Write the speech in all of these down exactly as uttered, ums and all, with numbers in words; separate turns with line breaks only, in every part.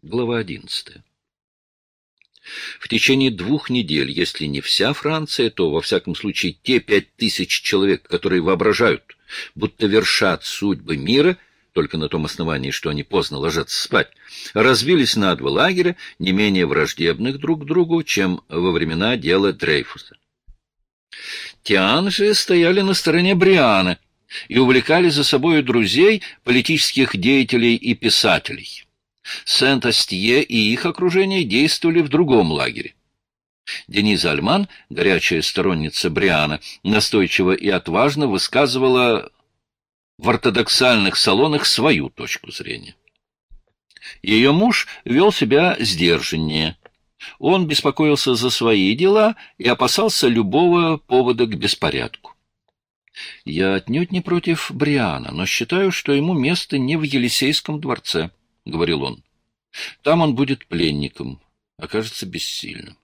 Глава одиннадцатая. В течение двух недель, если не вся Франция, то, во всяком случае, те пять тысяч человек, которые воображают, будто вершат судьбы мира, только на том основании, что они поздно ложатся спать, разбились на два лагеря, не менее враждебных друг к другу, чем во времена дела Дрейфуса. Тиан же стояли на стороне Бриана и увлекали за собой друзей, политических деятелей и писателей. Сент-Астье и их окружение действовали в другом лагере. Дениза Альман, горячая сторонница Бриана, настойчиво и отважно высказывала в ортодоксальных салонах свою точку зрения. Ее муж вел себя сдержаннее. Он беспокоился за свои дела и опасался любого повода к беспорядку. «Я отнюдь не против Бриана, но считаю, что ему место не в Елисейском дворце», — говорил он. «Там он будет пленником, окажется бессильным».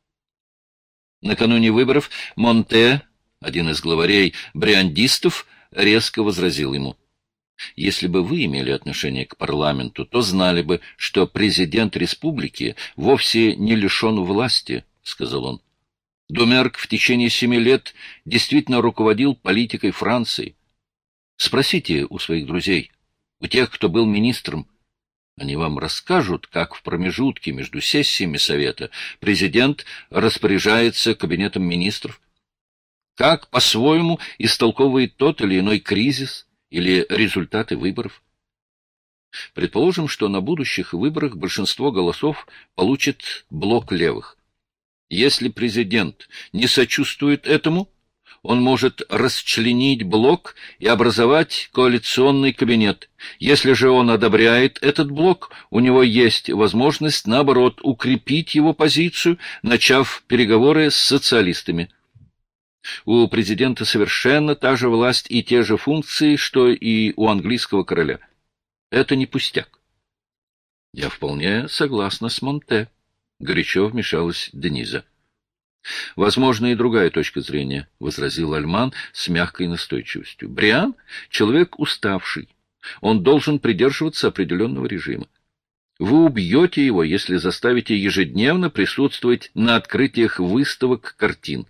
Накануне выборов Монте, один из главарей бриандистов, резко возразил ему: «Если бы вы имели отношение к парламенту, то знали бы, что президент республики вовсе не лишен власти», — сказал он. «Домерк в течение семи лет действительно руководил политикой Франции. Спросите у своих друзей, у тех, кто был министром. Они вам расскажут, как в промежутке между сессиями Совета президент распоряжается кабинетом министров, как по-своему истолковывает тот или иной кризис или результаты выборов. Предположим, что на будущих выборах большинство голосов получит блок левых. Если президент не сочувствует этому, он может расчленить блок и образовать коалиционный кабинет. Если же он одобряет этот блок, у него есть возможность, наоборот, укрепить его позицию, начав переговоры с социалистами. У президента совершенно та же власть и те же функции, что и у английского короля. Это не пустяк». «Я вполне согласна с Монте», — горячо вмешалась Дениза. «Возможно, и другая точка зрения», — возразил Альман с мягкой настойчивостью. «Бриан — человек уставший. Он должен придерживаться определенного режима. Вы убьете его, если заставите ежедневно присутствовать на открытиях выставок картин.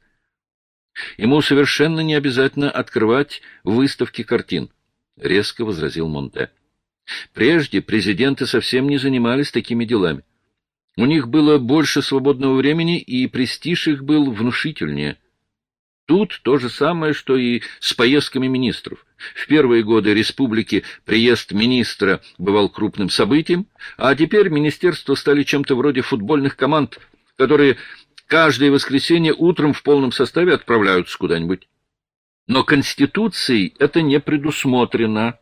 Ему совершенно не обязательно открывать выставки картин», — резко возразил Монте. «Прежде президенты совсем не занимались такими делами. У них было больше свободного времени, и престиж их был внушительнее. Тут то же самое, что и с поездками министров. В первые годы республики приезд министра бывал крупным событием, а теперь министерства стали чем-то вроде футбольных команд, которые каждое воскресенье утром в полном составе отправляются куда-нибудь. Но Конституцией это не предусмотрено».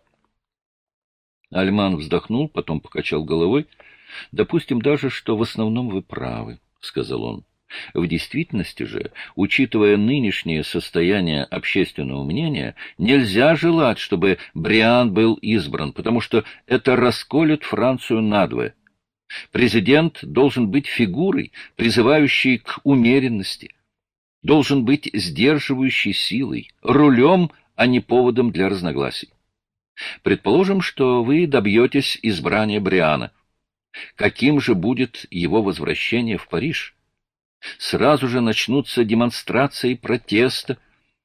Альман вздохнул, потом покачал головой. «Допустим даже, что в основном вы правы», — сказал он. «В действительности же, учитывая нынешнее состояние общественного мнения, нельзя желать, чтобы Бриан был избран, потому что это расколет Францию надвое. Президент должен быть фигурой, призывающей к умеренности, должен быть сдерживающей силой, рулем, а не поводом для разногласий. Предположим, что вы добьетесь избрания Бриана. Каким же будет его возвращение в Париж? Сразу же начнутся демонстрации протеста».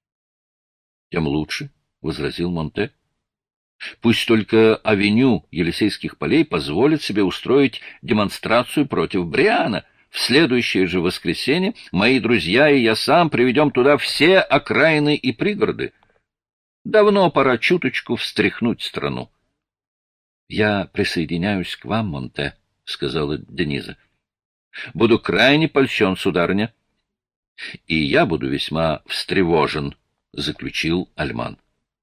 «Тем лучше», — возразил Монте. «Пусть только авеню Елисейских полей позволит себе устроить демонстрацию против Бриана. В следующее же воскресенье мои друзья и я сам приведем туда все окраины и пригороды. Давно пора чуточку встряхнуть страну». «Я присоединяюсь к вам, Монте», — сказала Дениза. «Буду крайне польщен, сударыня». «И я буду весьма встревожен», — заключил Альман.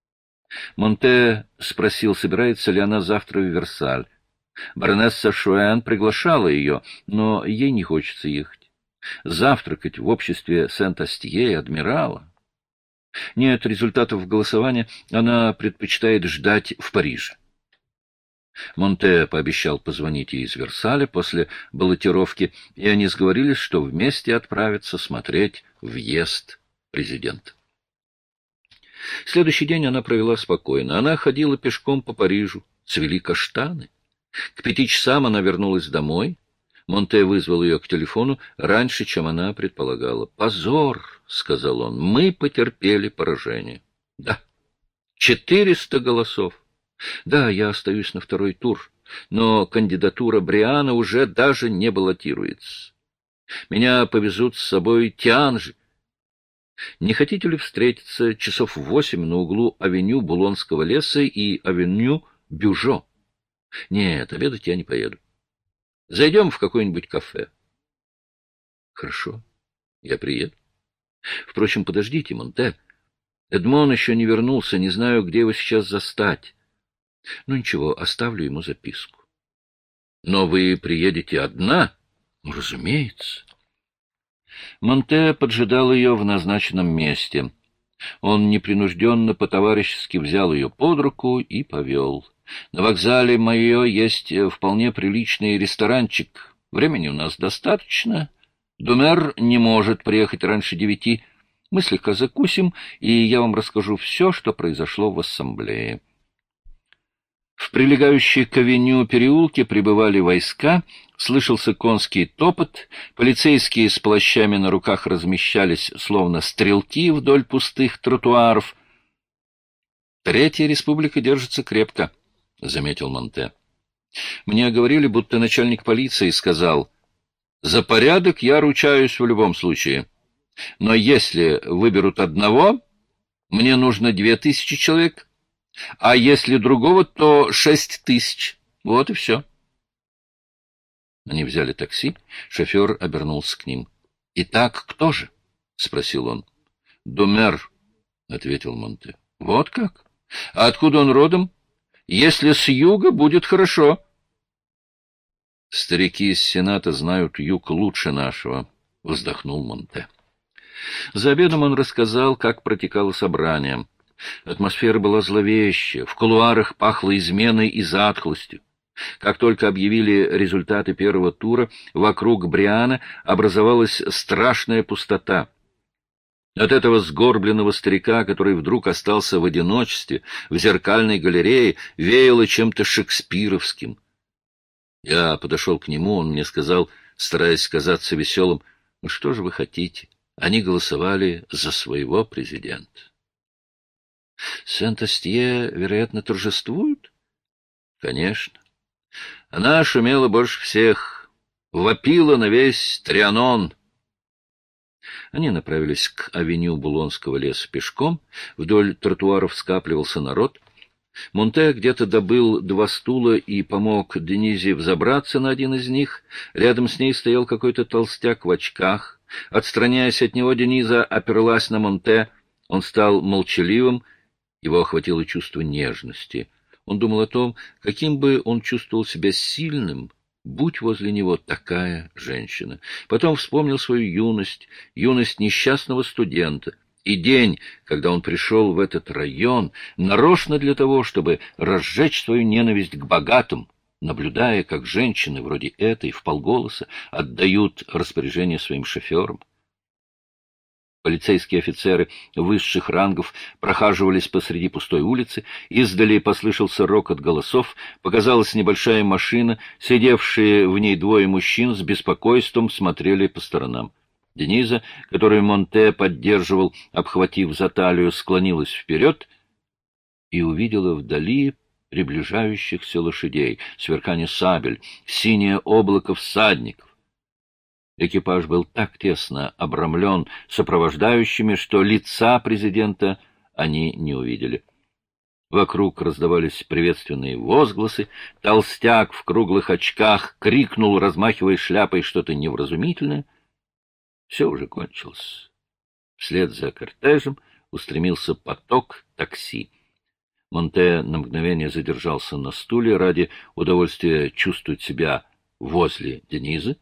Монте спросил, собирается ли она завтра в Версаль. Баронесса Шуэн приглашала ее, но ей не хочется ехать. Завтракать в обществе Сент-Астье и адмирала. Нет, результатов голосования она предпочитает ждать в Париже. Монте пообещал позвонить ей из Версаля после баллотировки, и они сговорились, что вместе отправятся смотреть въезд президента. Следующий день она провела спокойно. Она ходила пешком по Парижу, цвели каштаны. К пяти часам она вернулась домой. Монте вызвал ее к телефону раньше, чем она предполагала. «Позор!» — сказал он. «Мы потерпели поражение». «Да, четыреста голосов. Да, я остаюсь на второй тур, но кандидатура Бриана уже даже не баллотируется. Меня повезут с собой Тианжи. Не хотите ли встретиться часов в восемь на углу авеню Булонского леса и авеню Бюжо? Нет, обедать я не поеду. Зайдем в какое-нибудь кафе». Хорошо, я приеду. Впрочем, подождите, Монте. Эдмон еще не вернулся, не знаю, где его сейчас застать. Ну ничего, оставлю ему записку. Но вы приедете одна? Ну, разумеется. Монте поджидал ее в назначенном месте. Он непринужденно по-товарищески взял ее под руку и повел. На вокзале Майо есть вполне приличный ресторанчик. Времени у нас достаточно. Думер не может приехать раньше девяти. Мы слегка закусим, и я вам расскажу все, что произошло в ассамблее. В прилегающей к авеню переулке прибывали войска, слышался конский топот, полицейские с плащами на руках размещались, словно стрелки вдоль пустых тротуаров. «Третья республика держится крепко», — заметил Монте. «Мне говорили, будто начальник полиции сказал: за порядок я ручаюсь в любом случае. Но если выберут одного, мне нужно две тысячи человек, а если другого, то шесть тысяч. Вот и все». Они взяли такси, шофер обернулся к ним. — Итак, кто же? — спросил он. — Думер, — ответил Монте. — Вот как? А откуда он родом? Если с юга, будет хорошо. — Старики из Сената знают юг лучше нашего, — вздохнул Монте. За обедом он рассказал, как протекало собрание. Атмосфера была зловещая, в кулуарах пахло изменой и затхлостью. Как только объявили результаты первого тура, вокруг Бриана образовалась страшная пустота. От этого сгорбленного старика, который вдруг остался в одиночестве, в зеркальной галерее, веяло чем-то шекспировским. Я подошел к нему, он мне сказал, стараясь казаться веселым: «Ну что же вы хотите? Они голосовали за своего президента». Сент-Астье, вероятно, торжествует? Конечно. Она шумела больше всех, вопила на весь Трианон. Они направились к авеню Булонского леса пешком. Вдоль тротуаров скапливался народ. Монте где-то добыл два стула и помог Денизе взобраться на один из них. Рядом с ней стоял какой-то толстяк в очках. Отстраняясь от него, Дениза оперлась на Монте. Он стал молчаливым, его охватило чувство нежности. Он думал о том, каким бы он чувствовал себя сильным, будь возле него такая женщина. Потом вспомнил свою юность, юность несчастного студента, и день, когда он пришел в этот район, нарочно для того, чтобы разжечь свою ненависть к богатым, наблюдая, как женщины вроде этой вполголоса отдают распоряжение своим шоферам. Полицейские офицеры высших рангов прохаживались посреди пустой улицы, издали послышался рокот голосов, показалась небольшая машина, сидевшие в ней двое мужчин с беспокойством смотрели по сторонам. Дениза, которую Монте поддерживал, обхватив за талию, склонилась вперед и увидела вдали приближающихся лошадей, сверкание сабель, синее облако всадников. Экипаж был так тесно обрамлен сопровождающими, что лица президента они не увидели. Вокруг раздавались приветственные возгласы. Толстяк в круглых очках крикнул, размахивая шляпой, что-то невразумительное. Все уже кончилось. Вслед за кортежем устремился поток такси. Монте на мгновение задержался на стуле ради удовольствия чувствовать себя возле Денизы.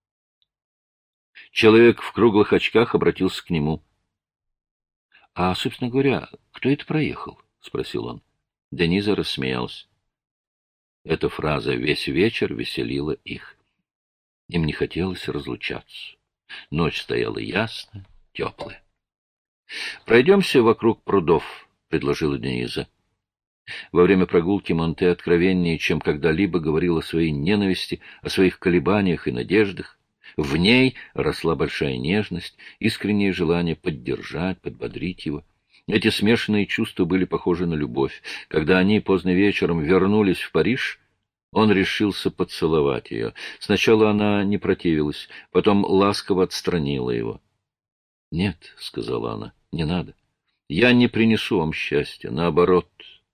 Человек в круглых очках обратился к нему. — А, собственно говоря, кто это проехал? — спросил он. Дениза рассмеялся. Эта фраза весь вечер веселила их. Им не хотелось разлучаться. Ночь стояла ясная, теплая. — Пройдемся вокруг прудов, — предложила Дениза. Во время прогулки Монте откровеннее, чем когда-либо, говорил о своей ненависти, о своих колебаниях и надеждах. В ней росла большая нежность, искреннее желание поддержать, подбодрить его. Эти смешанные чувства были похожи на любовь. Когда они поздно вечером вернулись в Париж, он решился поцеловать ее. Сначала она не противилась, потом ласково отстранила его. — Нет, — сказала она, — не надо. Я не принесу вам счастья, наоборот.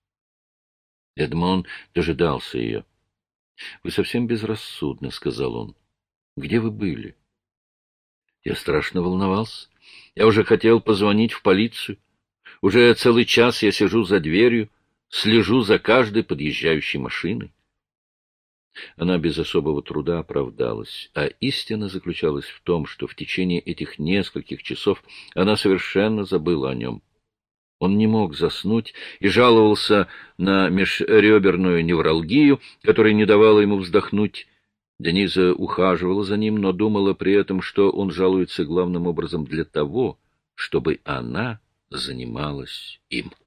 Эдмон дожидался ее. — Вы совсем безрассудны, — сказал он. — Где вы были? Я страшно волновался. Я уже хотел позвонить в полицию. Уже целый час я сижу за дверью, слежу за каждой подъезжающей машиной. Она без особого труда оправдалась, а истина заключалась в том, что в течение этих нескольких часов она совершенно забыла о нем. Он не мог заснуть и жаловался на межреберную невралгию, которая не давала ему вздохнуть. Дениза ухаживала за ним, но думала при этом, что он жалуется главным образом для того, чтобы она занималась им.